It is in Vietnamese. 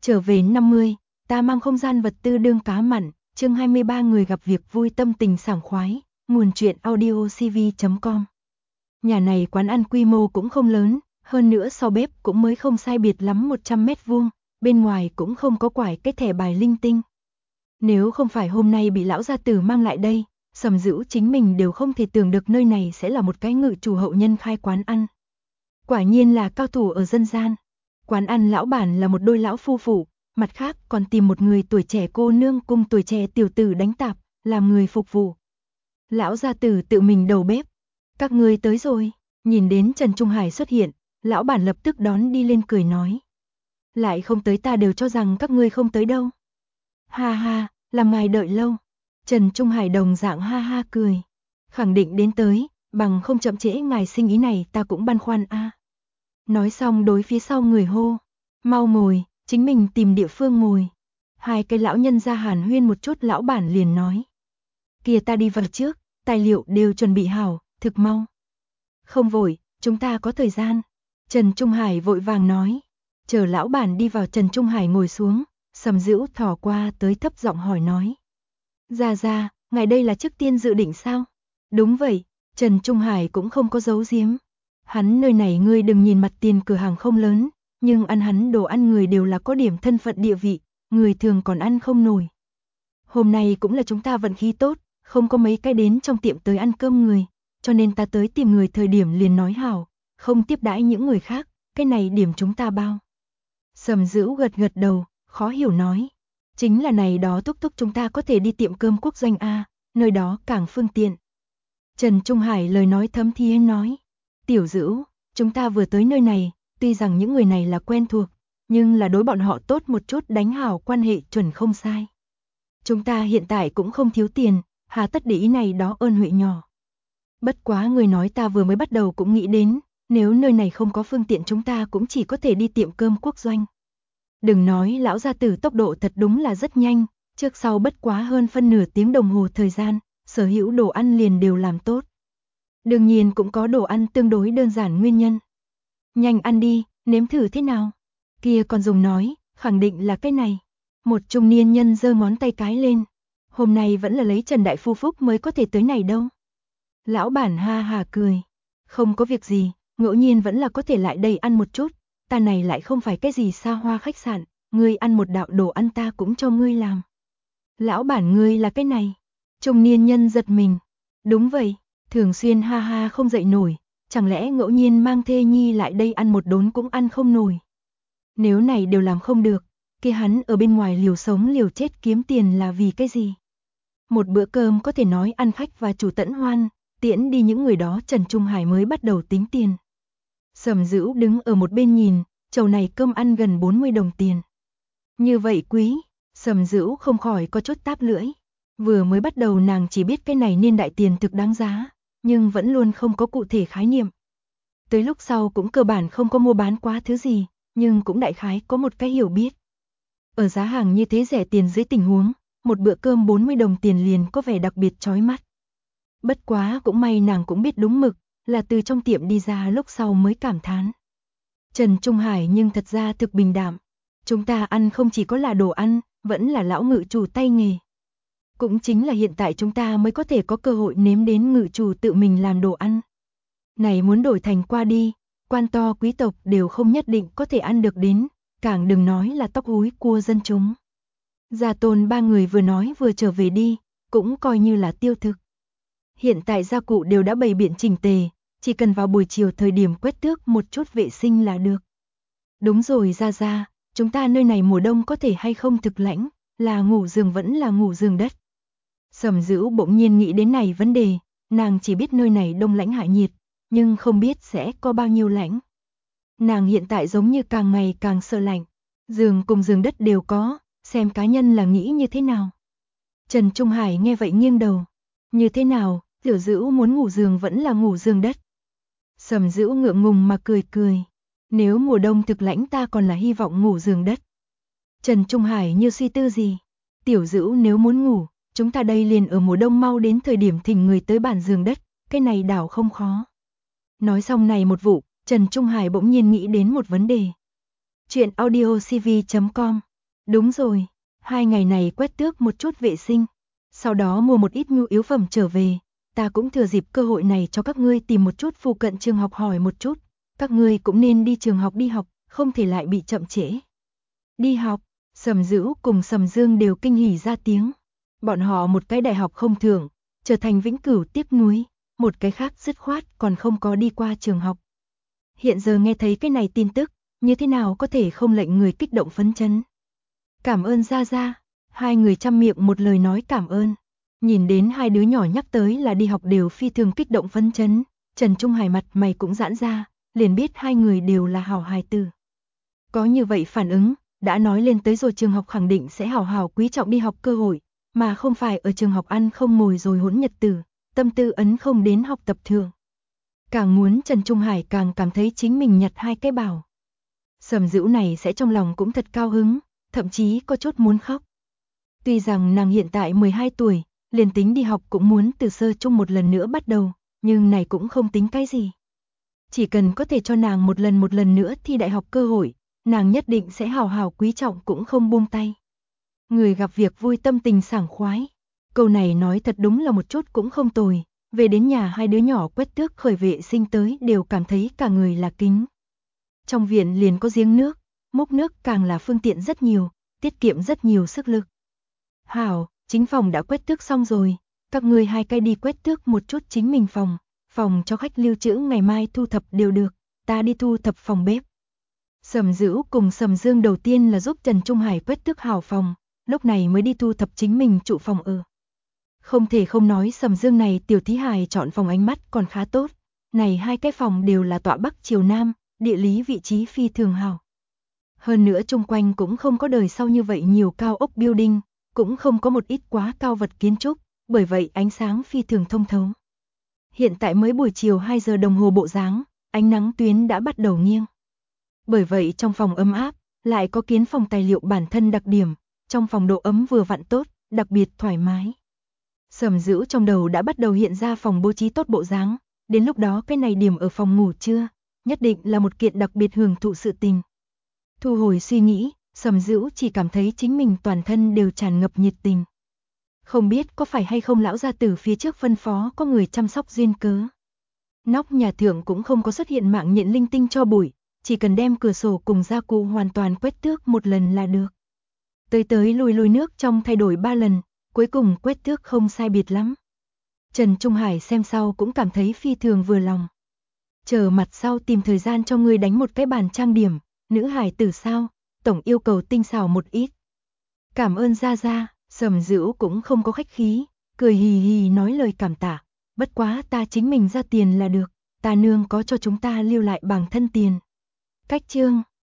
trở về 50, ta mang không gian vật tư đương cá mặn, chương 23 người gặp việc vui tâm tình sảng khoái, nguồn truyện audiocv.com. Nhà này quán ăn quy mô cũng không lớn, hơn nữa sau bếp cũng mới không sai biệt lắm 100 mét vuông, bên ngoài cũng không có quải cái thẻ bài linh tinh. Nếu không phải hôm nay bị lão gia tử mang lại đây, Sầm Dữu chính mình đều không thể tưởng được nơi này sẽ là một cái ngự chủ hậu nhân khai quán ăn. Quả nhiên là cao thủ ở dân gian. Quán ăn lão bản là một đôi lão phu phụ, mặt khác còn tìm một người tuổi trẻ cô nương cùng tuổi trẻ tiểu tử đánh tạp, làm người phục vụ. Lão gia tử tự mình đầu bếp. Các ngươi tới rồi, nhìn đến Trần Trung Hải xuất hiện, lão bản lập tức đón đi lên cười nói. Lại không tới ta đều cho rằng các ngươi không tới đâu. Ha ha, làm ngài đợi lâu. Trần Trung Hải đồng dạng ha ha cười. Khẳng định đến tới, bằng không chậm trễ ngài sinh ý này ta cũng băn khoăn a. Nói xong đối phía sau người hô. Mau ngồi, chính mình tìm địa phương ngồi. Hai cái lão nhân ra hàn huyên một chút, lão bản liền nói. Kìa ta đi vào trước, tài liệu đều chuẩn bị hảo, thực mau. Không vội, chúng ta có thời gian. Trần Trung Hải vội vàng nói. Chờ lão bản đi vào, Trần Trung Hải ngồi xuống, Sầm Dữu thò qua tới thấp giọng hỏi nói. Ra, ngài đây là trước tiên dự định sao? Đúng vậy, Trần Trung Hải cũng không có giấu giếm. Hắn nơi này ngươi đừng nhìn mặt tiền cửa hàng không lớn, nhưng ăn hắn đồ ăn người đều là có điểm thân phận địa vị, người thường còn ăn không nổi. Hôm nay cũng là chúng ta vận khí tốt, không có mấy cái đến trong tiệm tới ăn cơm người, cho nên ta tới tìm người thời điểm liền nói hảo, không tiếp đãi những người khác, cái này điểm chúng ta bao. Sầm Dữu gật gật đầu, khó hiểu nói. Chính là này đó thúc chúng ta có thể đi tiệm cơm quốc doanh A, nơi đó càng phương tiện. Trần Trung Hải lời nói thấm thía nói. Tiểu Dữu, chúng ta vừa tới nơi này, tuy rằng những người này là quen thuộc, nhưng là đối bọn họ tốt một chút, đánh hảo quan hệ chuẩn không sai. Chúng ta hiện tại cũng không thiếu tiền, hà tất để ý này đó ơn huệ nhỏ. Bất quá người nói ta vừa mới bắt đầu cũng nghĩ đến, nếu nơi này không có phương tiện chúng ta cũng chỉ có thể đi tiệm cơm quốc doanh. Đừng nói lão gia tử tốc độ thật đúng là rất nhanh, trước sau bất quá hơn phân nửa tiếng đồng hồ thời gian, sở hữu đồ ăn liền đều làm tốt. Đương nhiên cũng có đồ ăn tương đối đơn giản nguyên nhân. Nhanh ăn đi, nếm thử thế nào? Kia còn dùng nói, khẳng định là cái này. Một trung niên nhân giơ ngón tay cái lên. Hôm nay vẫn là lấy Trần Đại Phu phúc mới có thể tới này đâu. Lão bản ha hà cười. Không có việc gì, ngẫu nhiên vẫn là có thể lại đây ăn một chút. Ta này lại không phải cái gì xa hoa khách sạn, ngươi ăn một đạo đồ ăn ta cũng cho ngươi làm. Lão bản ngươi là cái này. Trung niên nhân giật mình. Đúng vậy, thường xuyên ha ha không dậy nổi, chẳng lẽ ngẫu nhiên mang thê nhi lại đây ăn một đốn cũng ăn không nổi. Nếu này đều làm không được, kia hắn ở bên ngoài liều sống liều chết kiếm tiền là vì cái gì? Một bữa cơm có thể nói ăn khách và chủ tẫn hoan, tiễn đi những người đó Trần Trung Hải mới bắt đầu tính tiền. Sầm Dữu đứng ở một bên nhìn, chầu này cơm ăn gần 40 đồng tiền. Như vậy quý, Sầm Dữu không khỏi có chút táp lưỡi. Vừa mới bắt đầu nàng chỉ biết cái này niên đại tiền thực đáng giá, nhưng vẫn luôn không có cụ thể khái niệm. Tới lúc sau cũng cơ bản không có mua bán quá thứ gì, nhưng cũng đại khái có một cái hiểu biết. Ở giá hàng như thế rẻ tiền dưới tình huống, một bữa cơm 40 đồng tiền liền có vẻ đặc biệt chói mắt. Bất quá cũng may nàng cũng biết đúng mực, là từ trong tiệm đi ra lúc sau mới cảm thán. Trần Trung Hải nhưng thật ra thực bình đạm. Chúng ta ăn không chỉ có là đồ ăn, vẫn là lão ngự chủ tay nghề. Cũng chính là hiện tại chúng ta mới có thể có cơ hội nếm đến ngự chủ tự mình làm đồ ăn. Này muốn đổi thành qua đi, quan to quý tộc đều không nhất định có thể ăn được đến, càng đừng nói là tóc húi cua dân chúng. Gia Tôn ba người vừa nói vừa trở về đi, cũng coi như là tiêu thực. Hiện tại gia cụ đều đã bày biện chỉnh tề, chỉ cần vào buổi chiều thời điểm quét tước một chút vệ sinh là được. Đúng rồi Gia, chúng ta nơi này mùa đông có thể hay không thực lãnh, là ngủ giường vẫn là ngủ giường đất. Sầm Dữu bỗng nhiên nghĩ đến này vấn đề, nàng chỉ biết nơi này đông lãnh hạ nhiệt, nhưng không biết sẽ có bao nhiêu lãnh. Nàng hiện tại giống như càng ngày càng sợ lạnh, giường cùng giường đất đều có, xem cá nhân là nghĩ như thế nào. Trần Trung Hải nghe vậy nghiêng đầu, như thế nào, Tiểu Dữu muốn ngủ giường vẫn là ngủ giường đất. Sầm Dữu ngượng ngùng mà cười, nếu mùa đông thực lãnh ta còn là hy vọng ngủ giường đất. Trần Trung Hải như suy tư gì, Tiểu Dữu nếu muốn ngủ, chúng ta đây liền ở mùa đông mau đến thời điểm thỉnh người tới bàn giường đất, cái này đảo không khó. Nói xong này một vụ, Trần Trung Hải bỗng nhiên nghĩ đến một vấn đề. Chuyện audiocv.com Đúng rồi, 2 ngày này quét tước một chút vệ sinh, sau đó mua một ít nhu yếu phẩm trở về, ta cũng thừa dịp cơ hội này cho các ngươi tìm một chút phụ cận trường học hỏi một chút, các ngươi cũng nên đi trường học đi học, không thể lại bị chậm trễ. Đi học, Sầm Dữu cùng Sầm Dương đều kinh hỉ ra tiếng. Bọn họ một cái đại học không thưởng, trở thành vĩnh cửu tiếc nuối, một cái khác dứt khoát còn không có đi qua trường học. Hiện giờ nghe thấy cái này tin tức, như thế nào có thể không lệnh người kích động phấn chấn. Cảm ơn Gia Gia, hai người chăm miệng một lời nói cảm ơn. Nhìn đến hai đứa nhỏ nhắc tới là đi học đều phi thường kích động phấn chấn, Trần Trung Hải mặt mày cũng giãn ra, liền biết hai người đều là hảo hài tử. Có như vậy phản ứng, đã nói lên tới rồi trường học khẳng định sẽ hảo hảo quý trọng đi học cơ hội, mà không phải ở trường học ăn không ngồi rồi hỗn nhật tử, tâm tư ấn không đến học tập thường. Càng muốn Trần Trung Hải càng cảm thấy chính mình nhặt hai cái bảo. Sầm Dữu này sẽ trong lòng cũng thật cao hứng, thậm chí có chút muốn khóc. Tuy rằng nàng hiện tại 12 tuổi, liền tính đi học cũng muốn từ sơ trung một lần nữa bắt đầu, nhưng này cũng không tính cái gì. Chỉ cần có thể cho nàng một lần nữa thi đại học cơ hội, nàng nhất định sẽ hào hào quý trọng cũng không buông tay. Người gặp việc vui tâm tình sảng khoái. Câu này nói thật đúng là một chút cũng không tồi, về đến nhà hai đứa nhỏ quét tước khởi vệ sinh tới đều cảm thấy cả người là kính. Trong viện liền có giếng nước, múc nước càng là phương tiện rất nhiều, tiết kiệm rất nhiều sức lực. Hảo, chính phòng đã quét tước xong rồi, các ngươi hai cái đi quét tước một chút chính mình phòng cho khách lưu trữ ngày mai thu thập đều được, ta đi thu thập phòng bếp. Sầm Dữu cùng Sầm Dương đầu tiên là giúp Trần Trung Hải quét tước hảo phòng, lúc này mới đi thu thập chính mình trụ phòng ở. Không thể không nói Sầm Dương này tiểu thí hài chọn phòng ánh mắt còn khá tốt, này hai cái phòng đều là tọa bắc chiều nam, địa lý vị trí phi thường hảo. Hơn nữa chung quanh cũng không có đời sau như vậy nhiều cao ốc building, cũng không có một ít quá cao vật kiến trúc, bởi vậy ánh sáng phi thường thông thấu. Hiện tại mới buổi chiều 2 giờ đồng hồ bộ dáng, ánh nắng tuyến đã bắt đầu nghiêng. Bởi vậy trong phòng ấm áp, lại có kiến phòng tài liệu bản thân đặc điểm, trong phòng độ ấm vừa vặn tốt, đặc biệt thoải mái. Sầm Dữu trong đầu đã bắt đầu hiện ra phòng bố trí tốt bộ dáng, đến lúc đó cái này điểm ở phòng ngủ trưa, nhất định là một kiện đặc biệt hưởng thụ sự tình. Thu hồi suy nghĩ, Sầm Dữu chỉ cảm thấy chính mình toàn thân đều tràn ngập nhiệt tình. Không biết có phải hay không lão gia tử phía trước phân phó có người chăm sóc duyên cớ. Nóc nhà thượng cũng không có xuất hiện mạng nhện linh tinh cho bụi, chỉ cần đem cửa sổ cùng gia cụ hoàn toàn quét tước một lần là được. Tới lui nước trong thay đổi 3 lần, cuối cùng quét tước không sai biệt lắm. Trần Trung Hải xem sau cũng cảm thấy phi thường vừa lòng. Chờ mặt sau tìm thời gian cho ngươi đánh một cái bàn trang điểm, nữ hải tử sao, tổng yêu cầu tinh xảo một ít. Cảm ơn Gia Gia, Sầm Dữu cũng không có khách khí, cười hì hì nói lời cảm tạ, bất quá ta chính mình ra tiền là được, ta nương có cho chúng ta lưu lại bằng thân tiền. Cách chương